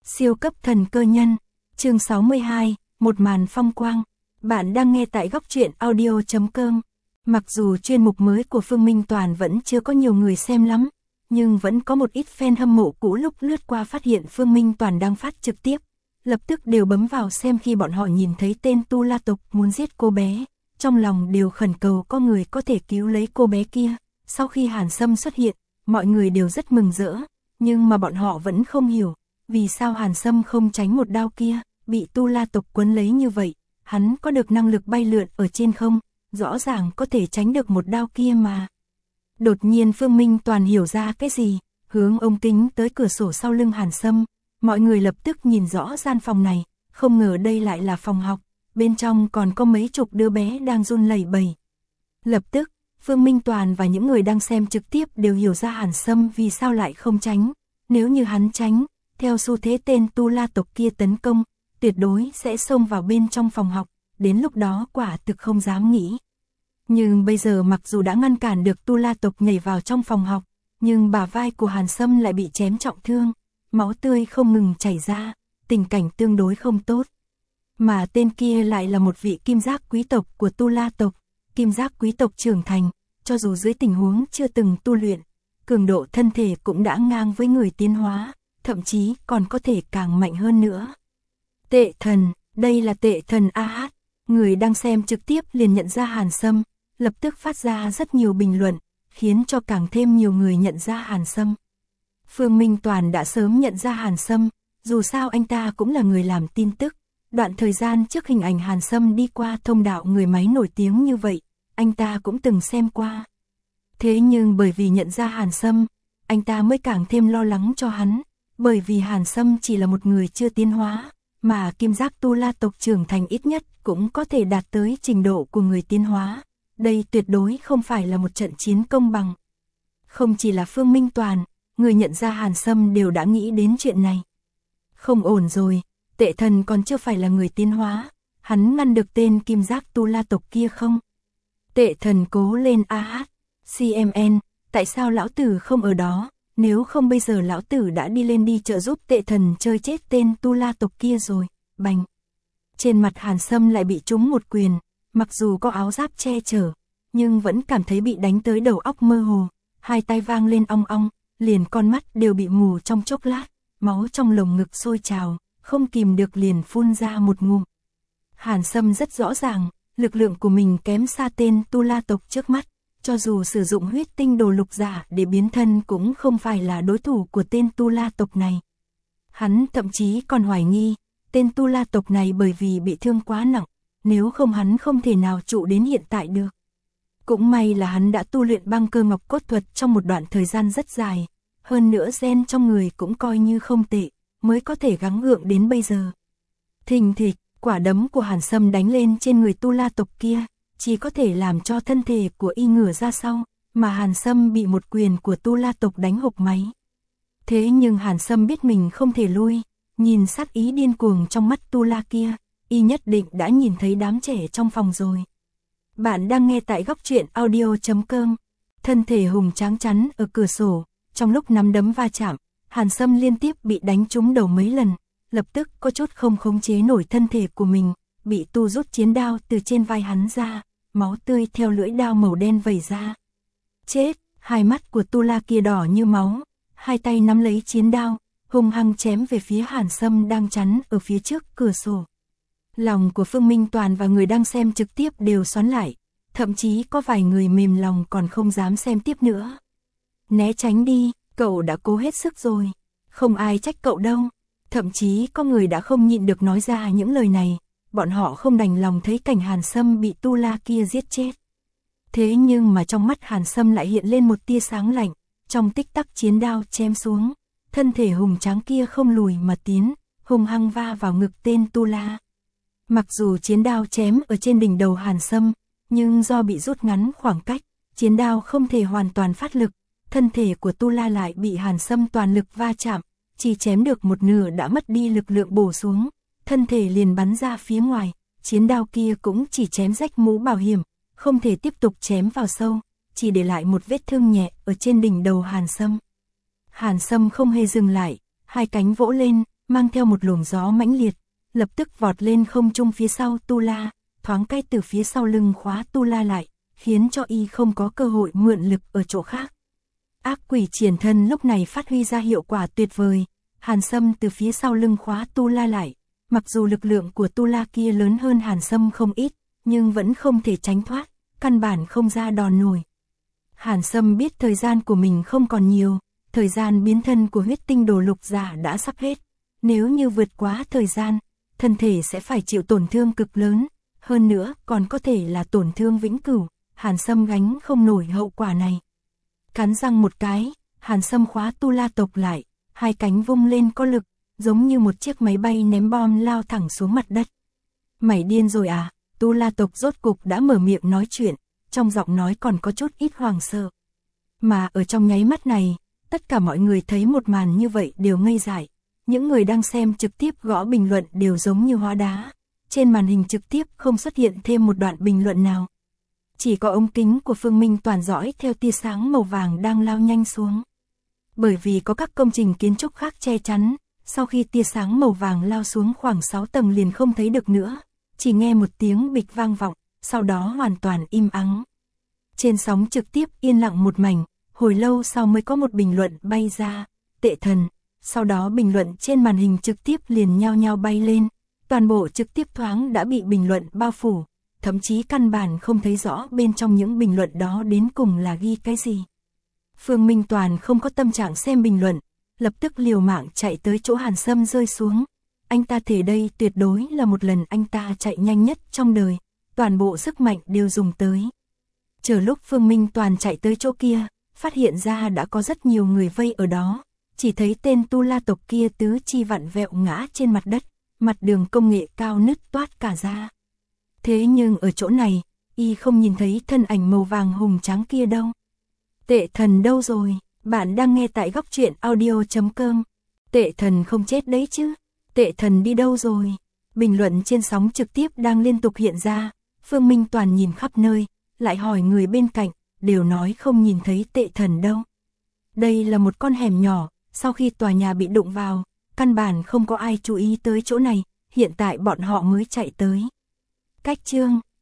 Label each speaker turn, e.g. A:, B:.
A: Siêu cấp thần cơ nhân, chương 62, một màn phong quang. Bạn đang nghe tại góc truyện audio.com. Mặc dù chuyên mục mới của Phương Minh Toàn vẫn chưa có nhiều người xem lắm, nhưng vẫn có một ít fan hâm mộ cũ lúc lướt qua phát hiện Phương Minh Toàn đang phát trực tiếp. Lập tức đều bấm vào xem khi bọn họ nhìn thấy tên Tu La tộc muốn giết cô bé. Trong lòng đều khẩn cầu có người có thể cứu lấy cô bé kia. Sau khi Hàn Sâm xuất hiện, mọi người đều rất mừng rỡ, nhưng mà bọn họ vẫn không hiểu. Vì sao Hàn Sâm không tránh một đao kia, bị Tu La tộc quấn lấy như vậy, hắn có được năng lực bay lượn ở trên không, rõ ràng có thể tránh được một đao kia mà. Đột nhiên Phương Minh Toàn hiểu ra cái gì, hướng ống kính tới cửa sổ sau lưng Hàn Sâm, mọi người lập tức nhìn rõ gian phòng này, không ngờ đây lại là phòng học, bên trong còn có mấy chục đứa bé đang run lẩy bẩy. Lập tức, Phương Minh Toàn và những người đang xem trực tiếp đều hiểu ra Hàn Sâm vì sao lại không tránh, nếu như hắn tránh, theo xu thế tên Tu La tộc kia tấn công, tuyệt đối sẽ xông vào bên trong phòng học, đến lúc đó quả thực không dám nghĩ. Nhưng bây giờ mặc dù đã ngăn cản được Tu La tộc nhảy vào trong phòng học, nhưng bả vai của Hàn Sâm lại bị chém trọng thương, máu tươi không ngừng chảy ra, tình cảnh tương đối không tốt. Mà tên kia lại là một vị kim giác quý tộc của Tu La tộc, kim giác quý tộc trưởng thành, cho dù dưới tình huống chưa từng tu luyện, cường độ thân thể cũng đã ngang với người tiến hóa, thậm chí còn có thể càng mạnh hơn nữa. Tệ thần, đây là tệ thần AH, người đang xem trực tiếp liền nhận ra Hàn Sâm, lập tức phát ra rất nhiều bình luận, khiến cho càng thêm nhiều người nhận ra Hàn Sâm. Phương Minh Toàn đã sớm nhận ra Hàn Sâm, dù sao anh ta cũng là người làm tin tức, đoạn thời gian trước hình ảnh Hàn Sâm đi qua thông đạo người máy nổi tiếng như vậy, anh ta cũng từng xem qua. Thế nhưng bởi vì nhận ra Hàn Sâm, anh ta mới càng thêm lo lắng cho hắn, bởi vì Hàn Sâm chỉ là một người chưa tiến hóa, mà kim giác Tu La tộc trưởng thành ít nhất cũng có thể đạt tới trình độ của người tiến hóa. Đây tuyệt đối không phải là một trận chiến công bằng. Không chỉ là Phương Minh Toàn, người nhận ra Hàn Sâm đều đã nghĩ đến chuyện này. Không ổn rồi, tệ thần còn chưa phải là người tiến hóa, hắn ngăn được tên kim giác Tu La tộc kia không? Tệ thần cố lên AH, CMN, tại sao lão tử không ở đó? Nếu không bây giờ lão tử đã đi lên đi trợ giúp tệ thần chơi chết tên Tu La tộc kia rồi, bành. Trên mặt Hàn Sâm lại bị trúng một quyền, mặc dù có áo giáp che chở, nhưng vẫn cảm thấy bị đánh tới đầu óc mơ hồ, hai tay vang lên ong ong, liền con mắt đều bị mù trong chốc lát, máu trong lồng ngực sôi trào, không kìm được liền phun ra một ngụm. Hàn Sâm rất rõ ràng, lực lượng của mình kém xa tên Tu La tộc trước mắt. Cho dù sử dụng huyết tinh đồ lục giả để biến thân cũng không phải là đối thủ của tên Tu La tộc này. Hắn thậm chí còn hoài nghi, tên Tu La tộc này bởi vì bị thương quá nặng, nếu không hắn không thể nào trụ đến hiện tại được. Cũng may là hắn đã tu luyện băng cơ ngọc cốt thuật trong một đoạn thời gian rất dài, hơn nữa gen trong người cũng coi như không tệ, mới có thể gắng gượng đến bây giờ. Thình thịch, quả đấm của Hàn Sâm đánh lên trên người Tu La tộc kia, chỉ có thể làm cho thân thể của y ngửa ra sau, mà Hàn Sâm bị một quyền của Tu La tộc đánh hộc máy. Thế nhưng Hàn Sâm biết mình không thể lui, nhìn sát ý điên cuồng trong mắt Tu La kia, y nhất định đã nhìn thấy đám trẻ trong phòng rồi. Bạn đang nghe tại góc truyện audio.com, thân thể hùng tráng chắn ở cửa sổ, trong lúc nắm đấm va chạm, Hàn Sâm liên tiếp bị đánh trúng đầu mấy lần, lập tức có chút không khống chế nổi thân thể của mình, bị Tu rút chiến đao từ trên vai hắn ra, máu tươi theo lưỡi đao màu đen vẩy ra. Chết, hai mắt của Tu La kia đỏ như máu, hai tay nắm lấy chiến đao, hung hăng chém về phía Hàn Sâm đang chắn ở phía trước cửa sổ. Lòng của Phương Minh Toàn và người đang xem trực tiếp đều xoắn lại, thậm chí có vài người mềm lòng còn không dám xem tiếp nữa. Né tránh đi, cậu đã cố hết sức rồi, không ai trách cậu đâu. Thậm chí có người đã không nhịn được nói ra những lời này, bọn họ không đành lòng thấy cảnh Hàn Sâm bị Tu La kia giết chết. Thế nhưng mà trong mắt Hàn Sâm lại hiện lên một tia sáng lạnh, trong tích tắc chiến đao chém xuống, thân thể hùng tráng kia không lùi mà tiến, hung hăng va vào ngực tên Tu La. Mặc dù chiến đao chém ở trên đỉnh đầu Hàn Sâm, nhưng do bị rút ngắn khoảng cách, chiến đao không thể hoàn toàn phát lực, thân thể của Tu La lại bị Hàn Sâm toàn lực va chạm, chỉ chém được một nửa đã mất đi lực lượng bổ xuống, thân thể liền bắn ra phía ngoài, chiến đao kia cũng chỉ chém rách mũ bảo hiểm, không thể tiếp tục chém vào sâu, chỉ để lại một vết thương nhẹ ở trên đỉnh đầu Hàn Sâm. Hàn Sâm không hề dừng lại, hai cánh vỗ lên, mang theo một luồng gió mãnh liệt, lập tức vọt lên không trung phía sau Tu La, thoáng cái từ phía sau lưng khóa Tu La lại, khiến cho y không có cơ hội mượn lực ở chỗ khác. Ác quỷ triển thân lúc này phát huy ra hiệu quả tuyệt vời, Hàn Sâm từ phía sau lưng khóa Tu La lại, mặc dù lực lượng của Tu La kia lớn hơn Hàn Sâm không ít, nhưng vẫn không thể tránh thoát, căn bản không ra đòn nổi. Hàn Sâm biết thời gian của mình không còn nhiều, thời gian biến thân của huyết tinh đồ lục giả đã sắp hết, nếu như vượt quá thời gian, thân thể sẽ phải chịu tổn thương cực lớn, hơn nữa còn có thể là tổn thương vĩnh cửu, Hàn Sâm gánh không nổi hậu quả này. Cắn răng một cái, Hàn Sâm khóa Tu La tộc lại, hai cánh vung lên có lực, giống như một chiếc máy bay ném bom lao thẳng xuống mặt đất. Mày điên rồi à? Tu La tộc rốt cục đã mở miệng nói chuyện, trong giọng nói còn có chút ít hoảng sợ. Mà ở trong nháy mắt này, tất cả mọi người thấy một màn như vậy đều ngây dại. Những người đang xem trực tiếp gõ bình luận đều giống như hóa đá. Trên màn hình trực tiếp không xuất hiện thêm một đoạn bình luận nào. Chỉ có ống kính của Phương Minh Toàn dõi theo tia sáng màu vàng đang lao nhanh xuống. Bởi vì có các công trình kiến trúc khác che chắn, sau khi tia sáng màu vàng lao xuống khoảng 6 tầng liền không thấy được nữa. Chỉ nghe một tiếng bịch vang vọng, sau đó hoàn toàn im ắng. Trên sóng trực tiếp yên lặng một mảnh, hồi lâu sau mới có một bình luận bay ra, tệ thần. Sau đó bình luận trên màn hình trực tiếp liền nhao nhao bay lên, toàn bộ trực tiếp thoáng đã bị bình luận bao phủ, thậm chí căn bản không thấy rõ bên trong những bình luận đó đến cùng là ghi cái gì. Phương Minh Toàn không có tâm trạng xem bình luận, lập tức liều mạng chạy tới chỗ Hàn Sâm rơi xuống. Anh ta thể đây tuyệt đối là một lần anh ta chạy nhanh nhất trong đời, toàn bộ sức mạnh đều dùng tới. Chờ lúc Phương Minh Toàn chạy tới chỗ kia, phát hiện ra đã có rất nhiều người vây ở đó, chỉ thấy tên Tu La tộc kia tứ chi vặn vẹo ngã trên mặt đất, mặt đường công nghệ cao nứt toát cả ra. Thế nhưng ở chỗ này, y không nhìn thấy thân ảnh màu vàng hùng tráng kia đâu. Tệ thần đâu rồi? Bạn đang nghe tại góc truyện audio.com. Tệ thần không chết đấy chứ? Tệ thần đi đâu rồi? Bình luận trên sóng trực tiếp đang liên tục hiện ra, Phương Minh Toàn nhìn khắp nơi, lại hỏi người bên cạnh, đều nói không nhìn thấy tệ thần đâu. Đây là một con hẻm nhỏ, sau khi tòa nhà bị đụng vào, căn bản không có ai chú ý tới chỗ này, hiện tại bọn họ mới chạy tới. Cách chương